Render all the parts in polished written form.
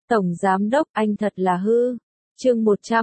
Tổng Giám Đốc, anh thật là hư. Chương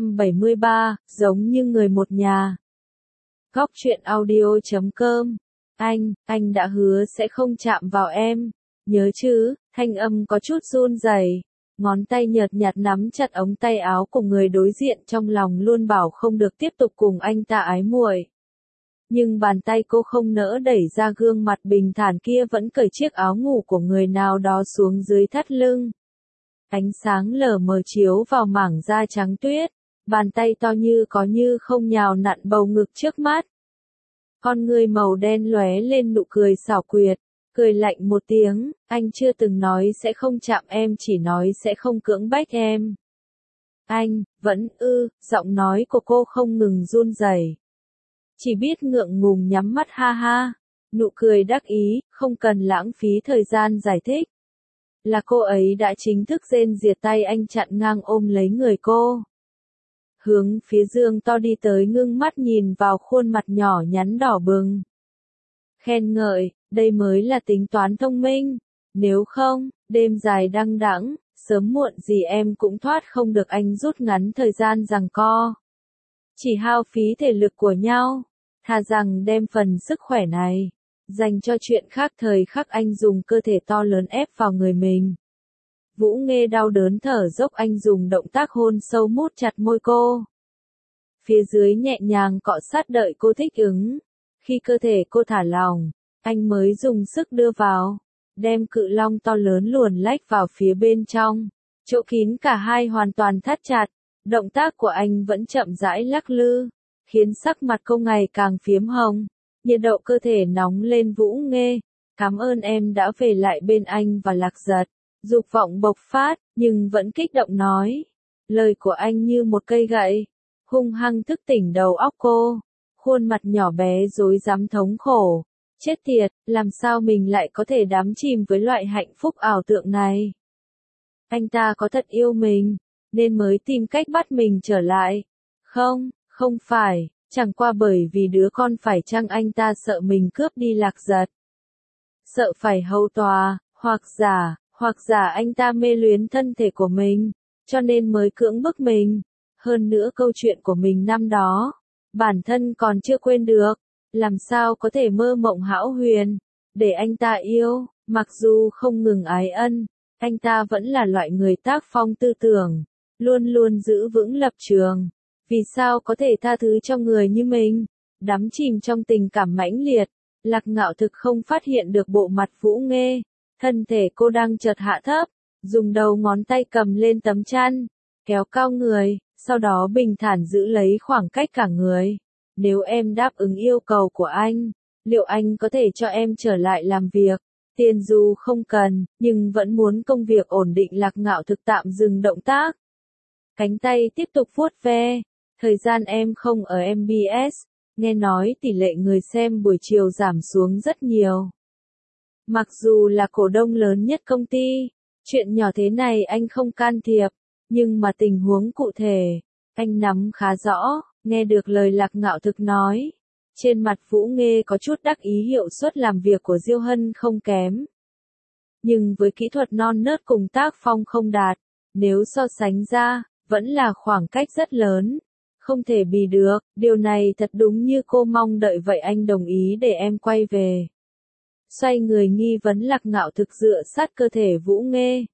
173, giống như người một nhà. Góc truyện audio.com. Anh đã hứa sẽ không chạm vào em. Nhớ chứ? Thanh âm có chút run rẩy, ngón tay nhợt nhạt nắm chặt ống tay áo của người đối diện, trong lòng luôn bảo không được tiếp tục cùng anh ta ái muội. Nhưng bàn tay cô không nỡ đẩy ra gương mặt bình thản kia, vẫn cởi chiếc áo ngủ của người nào đó xuống dưới thắt lưng. Ánh sáng lờ mờ chiếu vào mảng da trắng tuyết, bàn tay to như có như không nhào nặn bầu ngực trước mắt. Con người màu đen lóe lên nụ cười xảo quyệt, cười lạnh một tiếng, anh chưa từng nói sẽ không chạm em, chỉ nói sẽ không cưỡng bách em. Anh, vẫn giọng nói của cô không ngừng run rẩy. Chỉ biết ngượng ngùng nhắm mắt ha ha, nụ cười đắc ý, không cần lãng phí thời gian giải thích. Là cô ấy đã chính thức rên rỉa, tay anh chặn ngang ôm lấy người cô. Hướng phía giường to đi tới, ngưng mắt nhìn vào khuôn mặt nhỏ nhắn đỏ bừng. Khen ngợi, đây mới là tính toán thông minh. Nếu không, đêm dài đăng đẵng, sớm muộn gì em cũng thoát không được. Anh rút ngắn thời gian giằng co. Chỉ hao phí thể lực của nhau, thà rằng đem phần sức khỏe này dành cho chuyện khác. Thời khắc anh dùng cơ thể to lớn ép vào người mình. Vũ Nghê đau đớn thở dốc, anh dùng động tác hôn sâu mút chặt môi cô. Phía dưới nhẹ nhàng cọ sát đợi cô thích ứng. Khi cơ thể cô thả lỏng, anh mới dùng sức đưa vào, đem cự long to lớn luồn lách vào phía bên trong. Chỗ kín cả hai hoàn toàn thắt chặt. Động tác của anh vẫn chậm rãi lắc lư, khiến sắc mặt cô ngày càng phiếm hồng. Nhiệt độ cơ thể nóng lên. Vũ Nghê, cảm ơn em đã về lại bên anh và Lạc Giật. Dục vọng bộc phát, nhưng vẫn kích động nói. Lời của anh như một cây gậy, hung hăng thức tỉnh đầu óc cô. Khuôn mặt nhỏ bé rối rắm thống khổ. Chết tiệt, làm sao mình lại có thể đắm chìm với loại hạnh phúc ảo tượng này? Anh ta có thật yêu mình, nên mới tìm cách bắt mình trở lại. Không phải, chẳng qua bởi vì đứa con. Phải chăng anh ta sợ mình cướp đi Lạc Giật? Sợ phải hầu tòa, hoặc giả anh ta mê luyến thân thể của mình, cho nên mới cưỡng bức mình. Hơn nữa câu chuyện của mình năm đó, bản thân còn chưa quên được, làm sao có thể mơ mộng hão huyền, để anh ta yêu. Mặc dù không ngừng ái ân, anh ta vẫn là loại người tác phong tư tưởng, luôn luôn giữ vững lập trường. Vì sao có thể tha thứ cho người như mình, đắm chìm trong tình cảm mãnh liệt? Lạc Ngạo thực không phát hiện được bộ mặt Vũ Nghê, thân thể cô đang chợt hạ thấp, dùng đầu ngón tay cầm lên tấm chăn, kéo cao người, sau đó bình thản giữ lấy khoảng cách cả người. Nếu em đáp ứng yêu cầu của anh, liệu anh có thể cho em trở lại làm việc? Tiền dù không cần, nhưng vẫn muốn công việc ổn định. Lạc Ngạo thực tạm dừng động tác, cánh tay tiếp tục vuốt ve. Thời gian em không ở MBS, nghe nói tỷ lệ người xem buổi chiều giảm xuống rất nhiều. Mặc dù là cổ đông lớn nhất công ty, chuyện nhỏ thế này anh không can thiệp, nhưng mà tình huống cụ thể, anh nắm khá rõ. Nghe được lời Lạc Ngạo thực nói, trên mặt Vũ Nghê có chút đắc ý. Hiệu suất làm việc của Diêu Hân không kém, nhưng với kỹ thuật non nớt cùng tác phong không đạt, nếu so sánh ra, vẫn là khoảng cách rất lớn. Không thể bì được, điều này thật đúng như cô mong đợi vậy. Anh đồng ý để em quay về. Xoay người nghi vấn. Lạc Ngạo thực dựa sát cơ thể Vũ Nghê,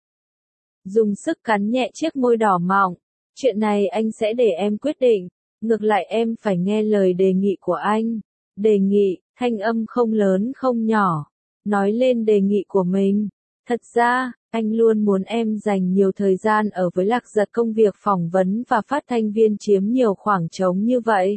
dùng sức cắn nhẹ chiếc môi đỏ mọng. Chuyện này anh sẽ để em quyết định, ngược lại em phải nghe lời đề nghị của anh. Đề nghị, thanh âm không lớn không nhỏ, nói lên đề nghị của mình. Thật ra, anh luôn muốn em dành nhiều thời gian ở với Lạc Giật. Công việc phỏng vấn và phát thanh viên chiếm nhiều khoảng trống như vậy.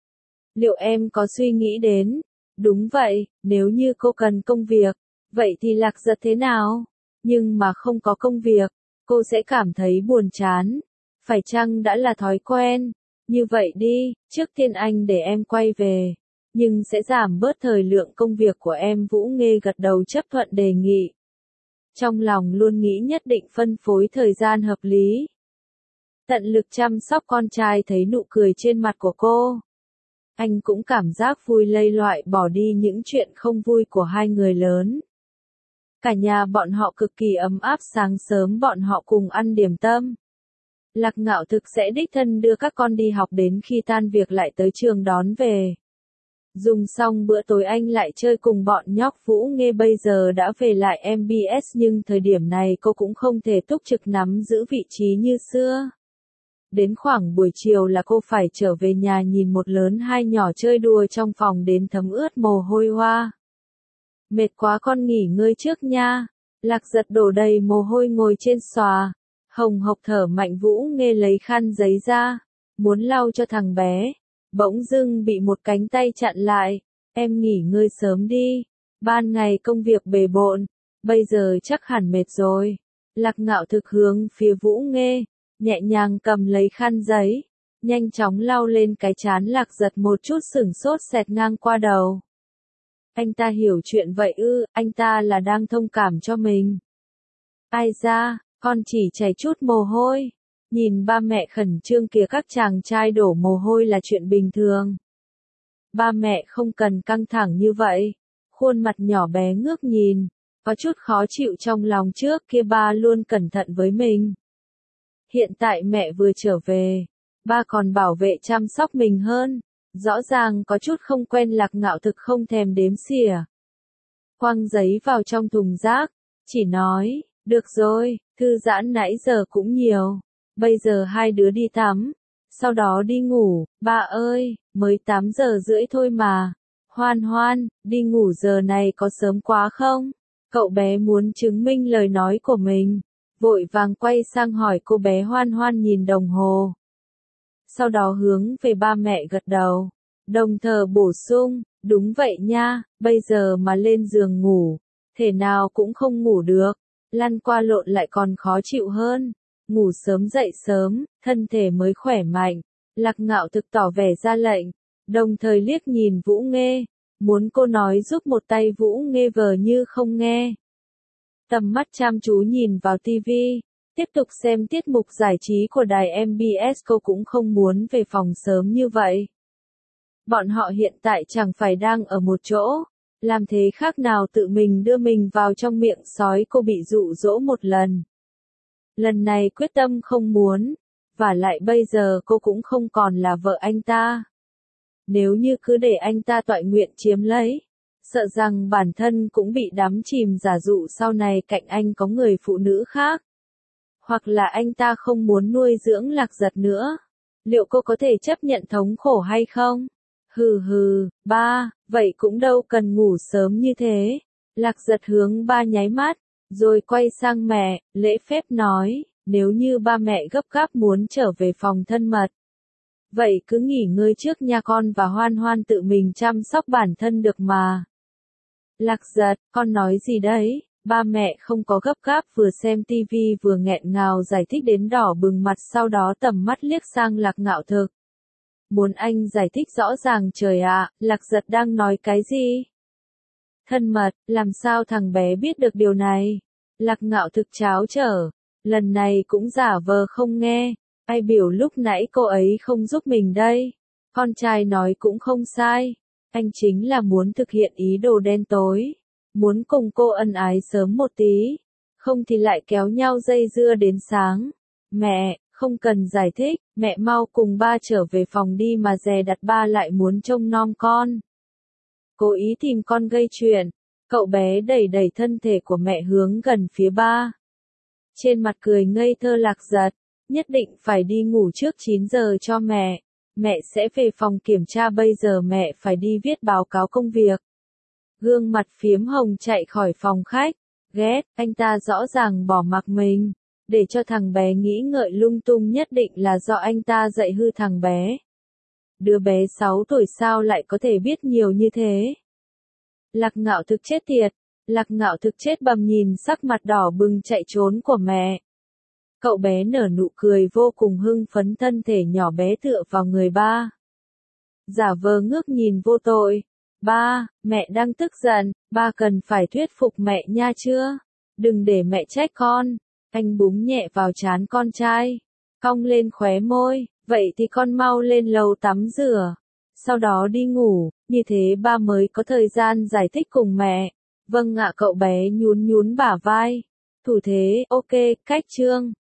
Liệu em có suy nghĩ đến? Đúng vậy, nếu như cô cần công việc, vậy thì Lạc Giật thế nào? Nhưng mà không có công việc, cô sẽ cảm thấy buồn chán. Phải chăng đã là thói quen? Như vậy đi, trước tiên anh để em quay về, nhưng sẽ giảm bớt thời lượng công việc của em. Vũ Nghê gật đầu chấp thuận đề nghị. Trong lòng luôn nghĩ nhất định phân phối thời gian hợp lý, tận lực chăm sóc con trai. Thấy nụ cười trên mặt của cô, anh cũng cảm giác vui lây, loại bỏ đi những chuyện không vui của hai người lớn. Cả nhà bọn họ cực kỳ ấm áp, sáng sớm bọn họ cùng ăn điểm tâm. Lạc Ngạo Thực sẽ đích thân đưa các con đi học, đến khi tan việc lại tới trường đón về. Dùng xong bữa tối anh lại chơi cùng bọn nhóc. Vũ Nghê bây giờ đã về lại MBS, nhưng thời điểm này cô cũng không thể túc trực nắm giữ vị trí như xưa. Đến khoảng buổi chiều là cô phải trở về nhà, nhìn một lớn hai nhỏ chơi đùa trong phòng đến thấm ướt mồ hôi hoa. Mệt quá con nghỉ ngơi trước nha. Lạc Giật đổ đầy mồ hôi ngồi trên xòa, hồng hộc thở mạnh. Vũ Nghê lấy khăn giấy ra, muốn lau cho thằng bé. Bỗng dưng bị một cánh tay chặn lại. Em nghỉ ngơi sớm đi. Ban ngày công việc bề bộn, bây giờ chắc hẳn mệt rồi. Lạc Ngạo Thực hướng phía Vũ Nghê, nhẹ nhàng cầm lấy khăn giấy, nhanh chóng lau lên cái trán Lạc Giật. Một chút sửng sốt xẹt ngang qua đầu. Anh ta hiểu chuyện vậy ư? Anh ta là đang thông cảm cho mình. Ai da, con chỉ chảy chút mồ hôi. Nhìn ba mẹ khẩn trương kìa, các chàng trai đổ mồ hôi là chuyện bình thường. Ba mẹ không cần căng thẳng như vậy. Khuôn mặt nhỏ bé ngước nhìn, có chút khó chịu trong lòng. Trước kia ba luôn cẩn thận với mình. Hiện tại mẹ vừa trở về, ba còn bảo vệ chăm sóc mình hơn. Rõ ràng có chút không quen. Lạc Ngạo Thực không thèm đếm xỉa, quăng giấy vào trong thùng rác, chỉ nói, được rồi, thư giãn nãy giờ cũng nhiều. Bây giờ hai đứa đi tắm, sau đó đi ngủ. Ba ơi, mới 8 giờ rưỡi thôi mà. Hoan Hoan, đi ngủ giờ này có sớm quá không? Cậu bé muốn chứng minh lời nói của mình, vội vàng quay sang hỏi cô bé. Hoan Hoan nhìn đồng hồ, sau đó hướng về ba mẹ gật đầu, đồng thời bổ sung, đúng vậy nha, bây giờ mà lên giường ngủ, thể nào cũng không ngủ được, lăn qua lộn lại còn khó chịu hơn. Ngủ sớm dậy sớm, thân thể mới khỏe mạnh. Lạc Ngạo Thực tỏ vẻ ra lệnh, đồng thời liếc nhìn Vũ Nghê, muốn cô nói giúp một tay. Vũ Nghê vờ như không nghe, tầm mắt chăm chú nhìn vào tivi, tiếp tục xem tiết mục giải trí của đài MBS. Cô cũng không muốn về phòng sớm như vậy. Bọn họ hiện tại chẳng phải đang ở một chỗ, làm thế khác nào tự mình đưa mình vào trong miệng sói. Cô bị dụ dỗ một lần, lần này quyết tâm không muốn, và lại bây giờ cô cũng không còn là vợ anh ta. Nếu như cứ để anh ta toại nguyện chiếm lấy, sợ rằng bản thân cũng bị đắm chìm giả dụ sau này cạnh anh có người phụ nữ khác. Hoặc là anh ta không muốn nuôi dưỡng Lạc Giật nữa. Liệu cô có thể chấp nhận thống khổ hay không? Hừ hừ, ba, vậy cũng đâu cần ngủ sớm như thế. Lạc Giật hướng ba nháy mắt, rồi quay sang mẹ, lễ phép nói, nếu như ba mẹ gấp gáp muốn trở về phòng thân mật, vậy cứ nghỉ ngơi trước nha, con và Hoan Hoan tự mình chăm sóc bản thân được mà. Lạc Giật, con nói gì đấy? Ba mẹ không có gấp gáp, vừa xem tivi vừa nghẹn ngào giải thích đến đỏ bừng mặt, sau đó tầm mắt liếc sang Lạc Ngạo Thực. Muốn anh giải thích rõ ràng. Trời ạ, Lạc Giật đang nói cái gì? Thân mật, làm sao thằng bé biết được điều này? Lạc Ngạo Thực tráo trở, lần này cũng giả vờ không nghe. Ai biểu lúc nãy cô ấy không giúp mình đây? Con trai nói cũng không sai. Anh chính là muốn thực hiện ý đồ đen tối, muốn cùng cô ân ái sớm một tí, không thì lại kéo nhau dây dưa đến sáng. Mẹ, không cần giải thích, mẹ mau cùng ba trở về phòng đi mà dè đặt, ba lại muốn trông nom con. Cố ý tìm con gây chuyện. Cậu bé đẩy đẩy thân thể của mẹ hướng gần phía ba. Trên mặt cười ngây thơ. Lạc Giật, nhất định phải đi ngủ trước 9 giờ cho mẹ. Mẹ sẽ về phòng kiểm tra, bây giờ mẹ phải đi viết báo cáo công việc. Gương mặt phiếm hồng chạy khỏi phòng khách. Ghét, anh ta rõ ràng bỏ mặc mình, để cho thằng bé nghĩ ngợi lung tung, nhất định là do anh ta dạy hư thằng bé. Đứa bé 6 tuổi sao lại có thể biết nhiều như thế? Lạc Ngạo Thực chết tiệt. Lạc Ngạo Thực chết bầm nhìn sắc mặt đỏ bừng chạy trốn của mẹ. Cậu bé nở nụ cười vô cùng hưng phấn, thân thể nhỏ bé tựa vào người ba, giả vờ ngước nhìn vô tội. Ba, mẹ đang tức giận, ba cần phải thuyết phục mẹ nha chưa? Đừng để mẹ trách con. Anh búng nhẹ vào trán con trai, cong lên khóe môi, vậy thì con mau lên lầu tắm rửa, sau đó đi ngủ, như thế ba mới có thời gian giải thích cùng mẹ. Vâng ạ, cậu bé nhún nhún bả vai. Thủ thế, ok, cách chương.